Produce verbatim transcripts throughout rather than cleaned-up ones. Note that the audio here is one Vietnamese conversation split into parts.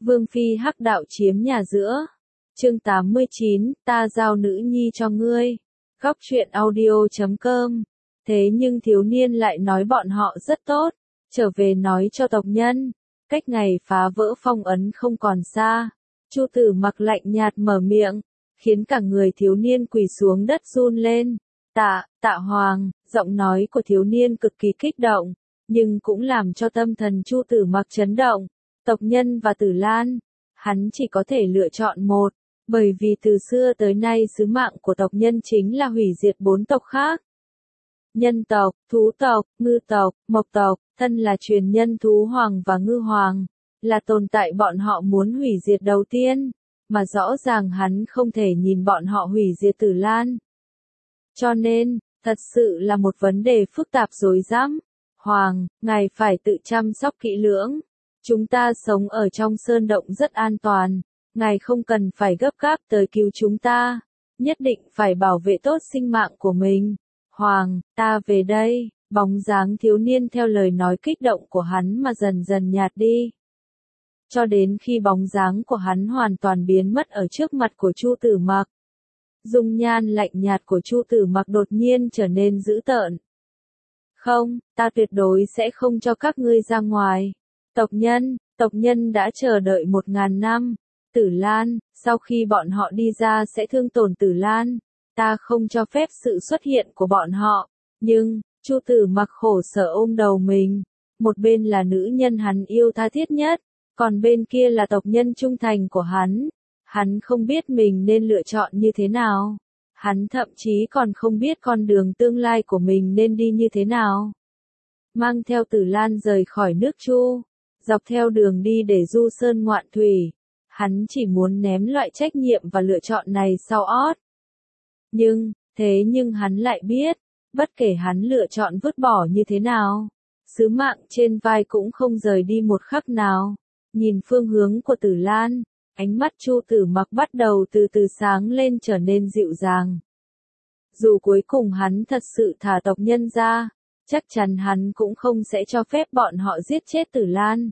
Vương phi hắc đạo chiếm nhà giữa. Chương tám mươi chín, ta giao nữ nhi cho ngươi. Góc truyện audio chấm com. Thế nhưng thiếu niên lại nói bọn họ rất tốt, trở về nói cho tộc nhân, cách ngày phá vỡ phong ấn không còn xa. Chu Tử Mặc lạnh nhạt mở miệng, khiến cả người thiếu niên quỳ xuống đất run lên. Tạ, Tạ Hoàng, giọng nói của thiếu niên cực kỳ kích động, nhưng cũng làm cho tâm thần Chu Tử Mặc chấn động. Tộc nhân và Tử Lan, hắn chỉ có thể lựa chọn một, bởi vì từ xưa tới nay sứ mạng của tộc nhân chính là hủy diệt bốn tộc khác. Nhân tộc, thú tộc, ngư tộc, mộc tộc, thân là truyền nhân thú hoàng và ngư hoàng, là tồn tại bọn họ muốn hủy diệt đầu tiên, mà rõ ràng hắn không thể nhìn bọn họ hủy diệt Tử Lan. Cho nên, thật sự là một vấn đề phức tạp rối rắm. Hoàng, ngài phải tự chăm sóc kỹ lưỡng. Chúng ta sống ở trong sơn động rất an toàn, ngài không cần phải gấp gáp tới cứu chúng ta, nhất định phải bảo vệ tốt sinh mạng của mình. Hoàng, ta về đây. Bóng dáng thiếu niên theo lời nói kích động của hắn mà dần dần nhạt đi. Cho đến khi bóng dáng của hắn hoàn toàn biến mất ở trước mặt của Chu Tử Mặc. Dung nhan lạnh nhạt của Chu Tử Mặc đột nhiên trở nên dữ tợn. Không, ta tuyệt đối sẽ không cho các ngươi ra ngoài. Tộc nhân, tộc nhân đã chờ đợi một ngàn năm. Tử Lan, sau khi bọn họ đi ra sẽ thương tổn Tử Lan. Ta không cho phép sự xuất hiện của bọn họ. Nhưng, Chu Tử Mặc khổ sở ôm đầu mình. Một bên là nữ nhân hắn yêu tha thiết nhất, còn bên kia là tộc nhân trung thành của hắn. Hắn không biết mình nên lựa chọn như thế nào. Hắn thậm chí còn không biết con đường tương lai của mình nên đi như thế nào. Mang theo Tử Lan rời khỏi nước Chu, dọc theo đường đi để du sơn ngoạn thủy. Hắn chỉ muốn ném loại trách nhiệm và lựa chọn này sau ót. Nhưng, thế nhưng hắn lại biết, bất kể hắn lựa chọn vứt bỏ như thế nào, sứ mạng trên vai cũng không rời đi một khắc nào. Nhìn phương hướng của Tử Lan, ánh mắt Chu Tử Mặc bắt đầu từ từ sáng lên trở nên dịu dàng. Dù cuối cùng hắn thật sự thả tộc nhân ra, chắc chắn hắn cũng không sẽ cho phép bọn họ giết chết Tử Lan.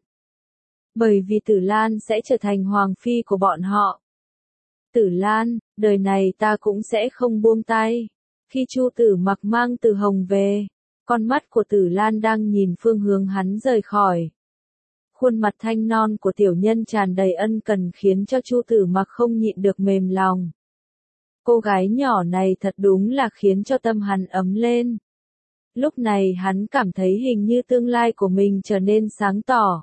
Bởi vì Tử Lan sẽ trở thành hoàng phi của bọn họ. Tử Lan, đời này ta cũng sẽ không buông tay. Khi Chu Tử Mặc mang Tử Hồng về, con mắt của Tử Lan đang nhìn phương hướng hắn rời khỏi. Khuôn mặt thanh non của tiểu nhân tràn đầy ân cần khiến cho Chu Tử Mặc không nhịn được mềm lòng. Cô gái nhỏ này thật đúng là khiến cho tâm hắn ấm lên. Lúc này hắn cảm thấy hình như tương lai của mình trở nên sáng tỏ.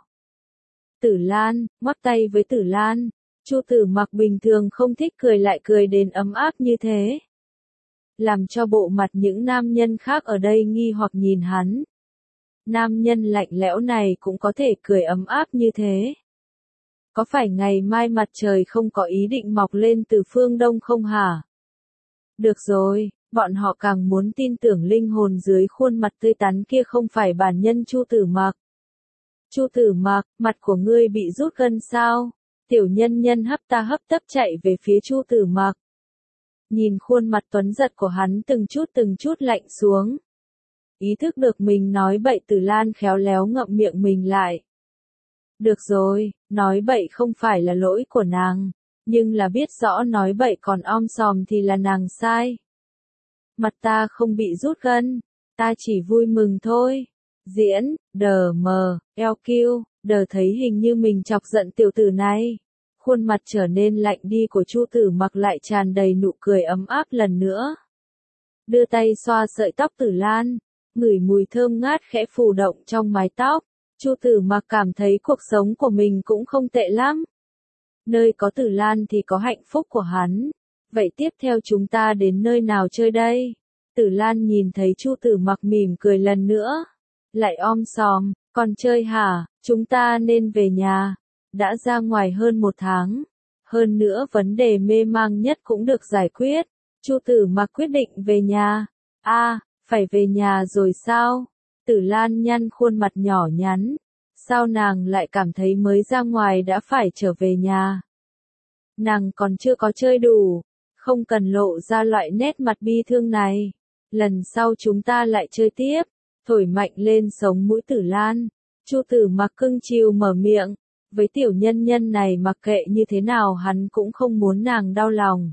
Tử Lan, ngoắc tay với Tử Lan. Chu Tử Mặc bình thường không thích cười lại cười đến ấm áp như thế. Làm cho bộ mặt những nam nhân khác ở đây nghi hoặc nhìn hắn. Nam nhân lạnh lẽo này cũng có thể cười ấm áp như thế. Có phải ngày mai mặt trời không có ý định mọc lên từ phương đông không hả? Được rồi, bọn họ càng muốn tin tưởng linh hồn dưới khuôn mặt tươi tắn kia không phải bản nhân Chu Tử Mặc. Chu Tử Mặc, mặt của ngươi bị rút gân sao? Tiểu nhân nhân hấp ta hấp tấp chạy về phía Chu Tử Mặc. Nhìn khuôn mặt tuấn giật của hắn từng chút từng chút lạnh xuống. Ý thức được mình nói bậy, Tử Lan khéo léo ngậm miệng mình lại. Được rồi, nói bậy không phải là lỗi của nàng, nhưng là biết rõ nói bậy còn om sòm thì là nàng sai. Mặt ta không bị rút gân, ta chỉ vui mừng thôi. Diễn, đờ mờ, eo kiêu, đờ thấy hình như mình chọc giận tiểu tử này. Khuôn mặt trở nên lạnh đi của Chu Tử Mặc lại tràn đầy nụ cười ấm áp lần nữa. Đưa tay xoa sợi tóc Tử Lan, ngửi mùi thơm ngát khẽ phù động trong mái tóc. Chu Tử Mặc cảm thấy cuộc sống của mình cũng không tệ lắm. Nơi có Tử Lan thì có hạnh phúc của hắn. Vậy tiếp theo chúng ta đến nơi nào chơi đây? Tử Lan nhìn thấy Chu Tử Mặc mỉm cười lần nữa. Lại om sòm, còn chơi hả? Chúng ta nên về nhà. Đã ra ngoài hơn một tháng. Hơn nữa vấn đề mê mang nhất cũng được giải quyết. Chu Tử Mặc quyết định về nhà. A, à, phải về nhà rồi sao? Tử Lan nhăn khuôn mặt nhỏ nhắn. Sao nàng lại cảm thấy mới ra ngoài đã phải trở về nhà? Nàng còn chưa có chơi đủ. Không cần lộ ra loại nét mặt bi thương này. Lần sau chúng ta lại chơi tiếp. Thổi mạnh lên sống mũi Tử Lan. Chu Tử Mặc cưng chiều mở miệng. Với tiểu nhân nhân này mặc kệ như thế nào hắn cũng không muốn nàng đau lòng.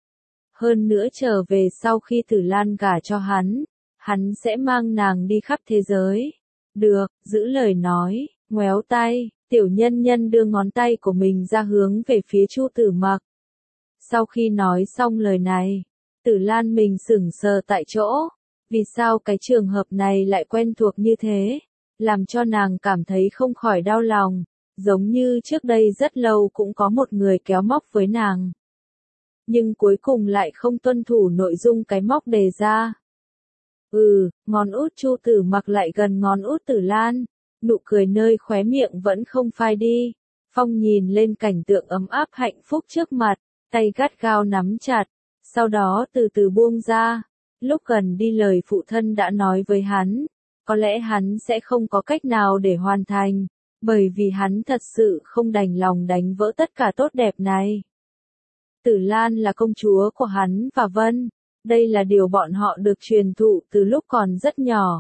Hơn nữa trở về sau khi Tử Lan gả cho hắn, hắn sẽ mang nàng đi khắp thế giới. Được, giữ lời nói, ngoéo tay, tiểu nhân nhân đưa ngón tay của mình ra hướng về phía Chu Tử Mặc. Sau khi nói xong lời này, Tử Lan mình sững sờ tại chỗ, vì sao cái trường hợp này lại quen thuộc như thế, làm cho nàng cảm thấy không khỏi đau lòng, giống như trước đây rất lâu cũng có một người kéo móc với nàng. Nhưng cuối cùng lại không tuân thủ nội dung cái móc đề ra. Ừ, ngón út Chu Tử Mặc lại gần ngón út Tử Lan, nụ cười nơi khóe miệng vẫn không phai đi. Phong nhìn lên cảnh tượng ấm áp hạnh phúc trước mặt, tay gắt gao nắm chặt, sau đó từ từ buông ra. Lúc gần đi lời phụ thân đã nói với hắn, có lẽ hắn sẽ không có cách nào để hoàn thành, bởi vì hắn thật sự không đành lòng đánh vỡ tất cả tốt đẹp này. Tử Lan là công chúa của hắn và Vân, đây là điều bọn họ được truyền thụ từ lúc còn rất nhỏ.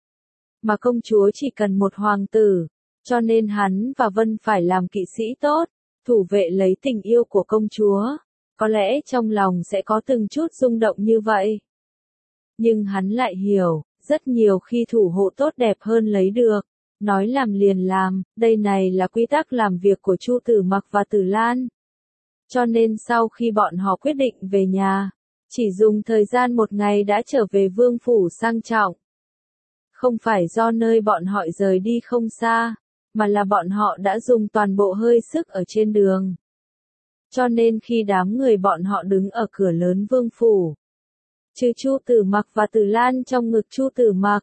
Mà công chúa chỉ cần một hoàng tử, cho nên hắn và Vân phải làm kỵ sĩ tốt, thủ vệ lấy tình yêu của công chúa. Có lẽ trong lòng sẽ có từng chút rung động như vậy. Nhưng hắn lại hiểu, rất nhiều khi thủ hộ tốt đẹp hơn lấy được, nói làm liền làm, đây này là quy tắc làm việc của Chu Tử Mặc và Tử Lan. Cho nên sau khi bọn họ quyết định về nhà, chỉ dùng thời gian một ngày đã trở về vương phủ sang trọng. Không phải do nơi bọn họ rời đi không xa, mà là bọn họ đã dùng toàn bộ hơi sức ở trên đường. Cho nên khi đám người bọn họ đứng ở cửa lớn vương phủ, trừ Chu Tử Mặc và Tử Lan trong ngực Chu Tử Mặc,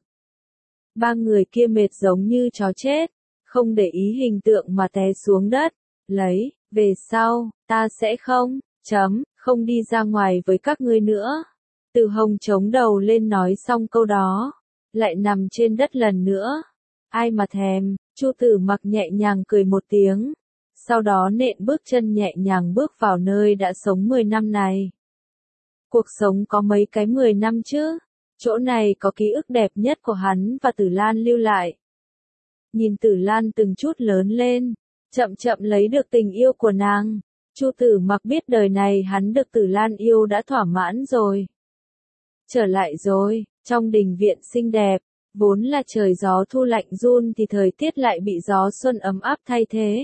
ba người kia mệt giống như chó chết, không để ý hình tượng mà té xuống đất, lấy, về sau, ta sẽ không, chấm, không đi ra ngoài với các ngươi nữa. Từ Hồng chống đầu lên nói xong câu đó, lại nằm trên đất lần nữa. Ai mà thèm, Chu Tử Mặc nhẹ nhàng cười một tiếng, sau đó nện bước chân nhẹ nhàng bước vào nơi đã sống mười năm này. Cuộc sống có mấy cái mười năm chứ, chỗ này có ký ức đẹp nhất của hắn và Tử Lan lưu lại. Nhìn Tử Lan từng chút lớn lên, chậm chậm lấy được tình yêu của nàng, Chu Tử Mặc biết đời này hắn được Tử Lan yêu đã thỏa mãn rồi. Trở lại rồi, trong đình viện xinh đẹp, vốn là trời gió thu lạnh run thì thời tiết lại bị gió xuân ấm áp thay thế.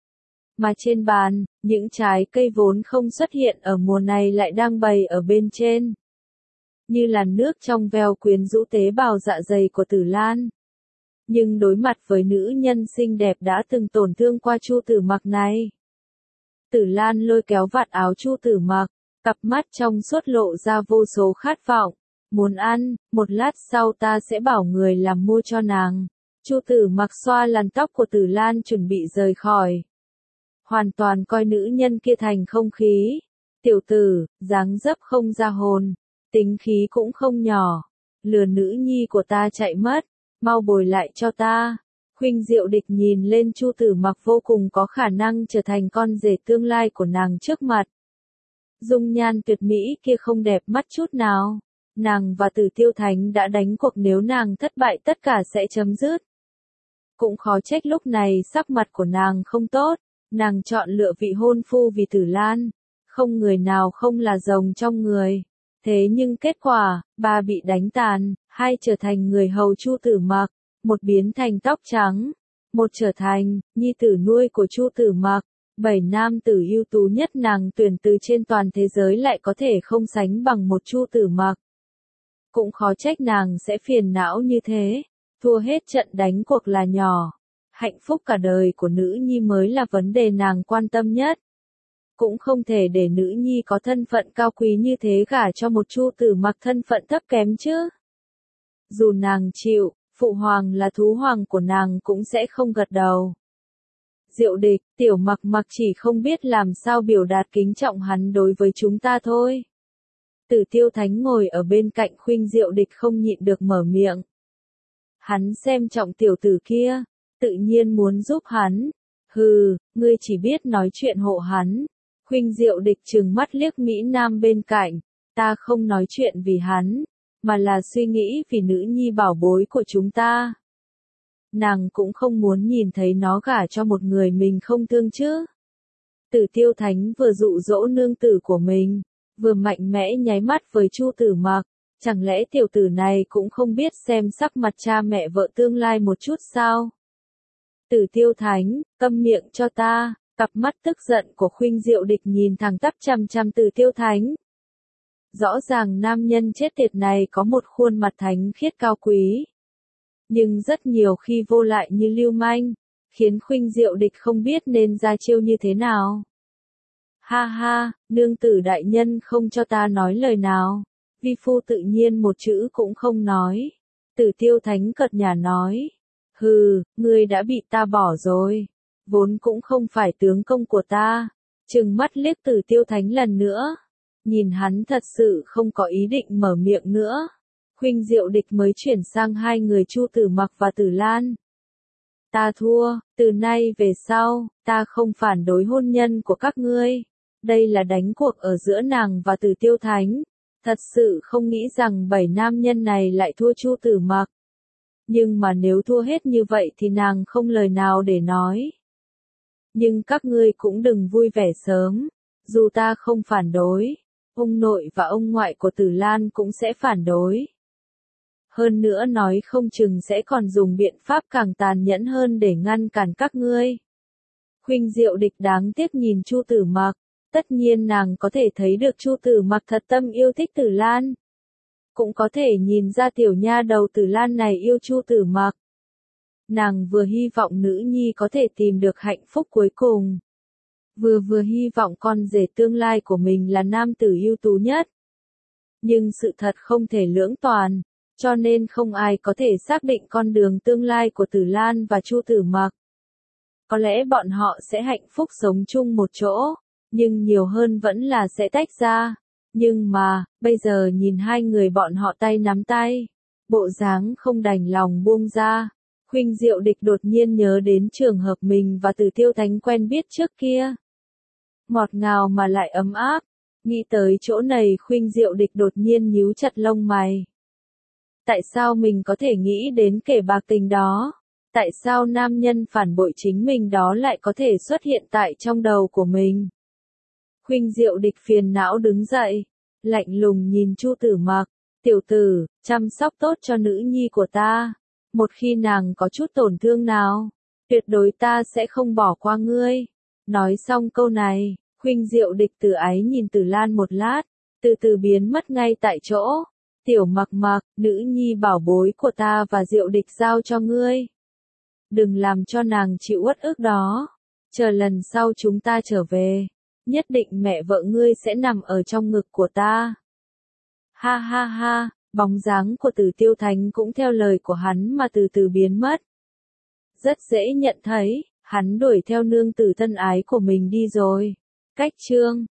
Mà trên bàn, những trái cây vốn không xuất hiện ở mùa này lại đang bày ở bên trên. Như là nước trong veo quyến rũ tế bào dạ dày của Tử Lan. Nhưng đối mặt với nữ nhân xinh đẹp đã từng tổn thương qua Chu Tử Mặc này. Tử Lan lôi kéo vạt áo Chu Tử Mặc, cặp mắt trong suốt lộ ra vô số khát vọng. Muốn ăn, một lát sau ta sẽ bảo người làm mua cho nàng. Chu Tử Mặc xoa làn tóc của Tử Lan chuẩn bị rời khỏi. Hoàn toàn coi nữ nhân kia thành không khí. Tiểu tử, dáng dấp không ra hồn, tính khí cũng không nhỏ. Lừa nữ nhi của ta chạy mất, mau bồi lại cho ta. Khuynh Diệu Địch nhìn lên Chu Tử Mặc vô cùng có khả năng trở thành con rể tương lai của nàng trước mặt. Dung nhan tuyệt mỹ kia không đẹp mắt chút nào. Nàng và Tử Tiêu Thánh đã đánh cuộc nếu nàng thất bại tất cả sẽ chấm dứt. Cũng khó trách lúc này sắc mặt của nàng không tốt. Nàng chọn lựa vị hôn phu vì Tử Lan, không người nào không là rồng trong người. Thế nhưng kết quả, ba bị đánh tàn, hai trở thành người hầu Chu Tử Mặc, một biến thành tóc trắng, một trở thành nhi tử nuôi của Chu Tử Mặc. Bảy nam tử ưu tú nhất nàng tuyển từ trên toàn thế giới lại có thể không sánh bằng một Chu Tử Mặc. Cũng khó trách nàng sẽ phiền não như thế, thua hết trận đánh cuộc là nhỏ. Hạnh phúc cả đời của nữ nhi mới là vấn đề nàng quan tâm nhất. Cũng không thể để nữ nhi có thân phận cao quý như thế gả cho một Chu Tử Mặc thân phận thấp kém chứ. Dù nàng chịu, phụ hoàng là thú hoàng của nàng cũng sẽ không gật đầu. Diệu Địch, Tiểu Mặc Mặc chỉ không biết làm sao biểu đạt kính trọng hắn đối với chúng ta thôi. Tử Tiêu Thánh ngồi ở bên cạnh Khuynh Diệu Địch không nhịn được mở miệng. Hắn xem trọng tiểu tử kia, tự nhiên muốn giúp hắn. Hừ, ngươi chỉ biết nói chuyện hộ hắn. Khuynh Diệu Địch trừng mắt liếc Mỹ Nam bên cạnh. Ta không nói chuyện vì hắn, mà là suy nghĩ vì nữ nhi bảo bối của chúng ta. nàng cũng không muốn nhìn thấy nó gả cho một người mình không thương chứ. Tử Tiêu Thánh vừa dụ dỗ nương tử của mình, vừa mạnh mẽ nháy mắt với Chu Tử Mặc, chẳng lẽ tiểu tử này cũng không biết xem sắc mặt cha mẹ vợ tương lai một chút sao? Tử Tiêu Thánh, câm miệng cho ta, cặp mắt tức giận của Khuynh Diệu Địch nhìn thẳng tắp chằm chằm Tử Tiêu Thánh. Rõ ràng nam nhân chết tiệt này có một khuôn mặt thánh khiết cao quý, nhưng rất nhiều khi vô lại như lưu manh, khiến Khuynh Diệu Địch không biết nên ra chiêu như thế nào. Ha ha, nương tử đại nhân không cho ta nói lời nào, vi phu tự nhiên một chữ cũng không nói. Tử Tiêu Thánh cợt nhả nói, hừ, ngươi đã bị ta bỏ rồi, vốn cũng không phải tướng công của ta. Trừng mắt liếc Tử Tiêu Thánh lần nữa, nhìn hắn thật sự không có ý định mở miệng nữa. Khuynh Diệu Địch mới chuyển sang hai người Chu Tử Mặc và Tử Lan. Ta thua, từ nay về sau, ta không phản đối hôn nhân của các ngươi. Đây là đánh cuộc ở giữa nàng và Tử Tiêu Thánh. Thật sự không nghĩ rằng bảy nam nhân này lại thua Chu Tử Mặc. Nhưng mà nếu thua hết như vậy thì nàng không lời nào để nói. Nhưng các ngươi cũng đừng vui vẻ sớm, dù ta không phản đối, ông nội và ông ngoại của Tử Lan cũng sẽ phản đối. Hơn nữa nói không chừng sẽ còn dùng biện pháp càng tàn nhẫn hơn để ngăn cản các ngươi. Khuynh Diệu Địch đáng tiếc nhìn Chu Tử Mặc, tất nhiên nàng có thể thấy được Chu Tử Mặc thật tâm yêu thích Tử Lan. Cũng có thể nhìn ra tiểu nha đầu Tử Lan này yêu Chu Tử Mặc. Nàng vừa hy vọng nữ nhi có thể tìm được hạnh phúc cuối cùng, vừa vừa hy vọng con rể tương lai của mình là nam tử ưu tú nhất. Nhưng sự thật không thể lưỡng toàn, cho nên không ai có thể xác định con đường tương lai của Tử Lan và Chu Tử Mặc. Có lẽ bọn họ sẽ hạnh phúc sống chung một chỗ, nhưng nhiều hơn vẫn là sẽ tách ra. Nhưng mà, bây giờ nhìn hai người bọn họ tay nắm tay, bộ dáng không đành lòng buông ra. Khuynh Diệu Địch đột nhiên nhớ đến trường hợp mình và Tử Tiêu Thánh quen biết trước kia. Ngọt ngào mà lại ấm áp, nghĩ tới chỗ này Khuynh Diệu Địch đột nhiên nhíu chặt lông mày. Tại sao mình có thể nghĩ đến kẻ bạc tình đó? Tại sao nam nhân phản bội chính mình đó lại có thể xuất hiện tại trong đầu của mình? Khuynh Diệu Địch phiền não đứng dậy, lạnh lùng nhìn Chu Tử Mặc, tiểu tử, chăm sóc tốt cho nữ nhi của ta. Một khi nàng có chút tổn thương nào, tuyệt đối ta sẽ không bỏ qua ngươi. Nói xong câu này, Khuynh Diệu Địch từ ái nhìn Tử Lan một lát, từ từ biến mất ngay tại chỗ. Tiểu Mặc Mặc, nữ nhi bảo bối của ta và Diệu Địch giao cho ngươi. Đừng làm cho nàng chịu uất ức đó. Chờ lần sau chúng ta trở về, nhất định mẹ vợ ngươi sẽ nằm ở trong ngực của ta. Ha ha ha, bóng dáng của Tử Tiêu Thánh cũng theo lời của hắn mà từ từ biến mất. Rất dễ nhận thấy, hắn đuổi theo nương tử thân ái của mình đi rồi. Cách chương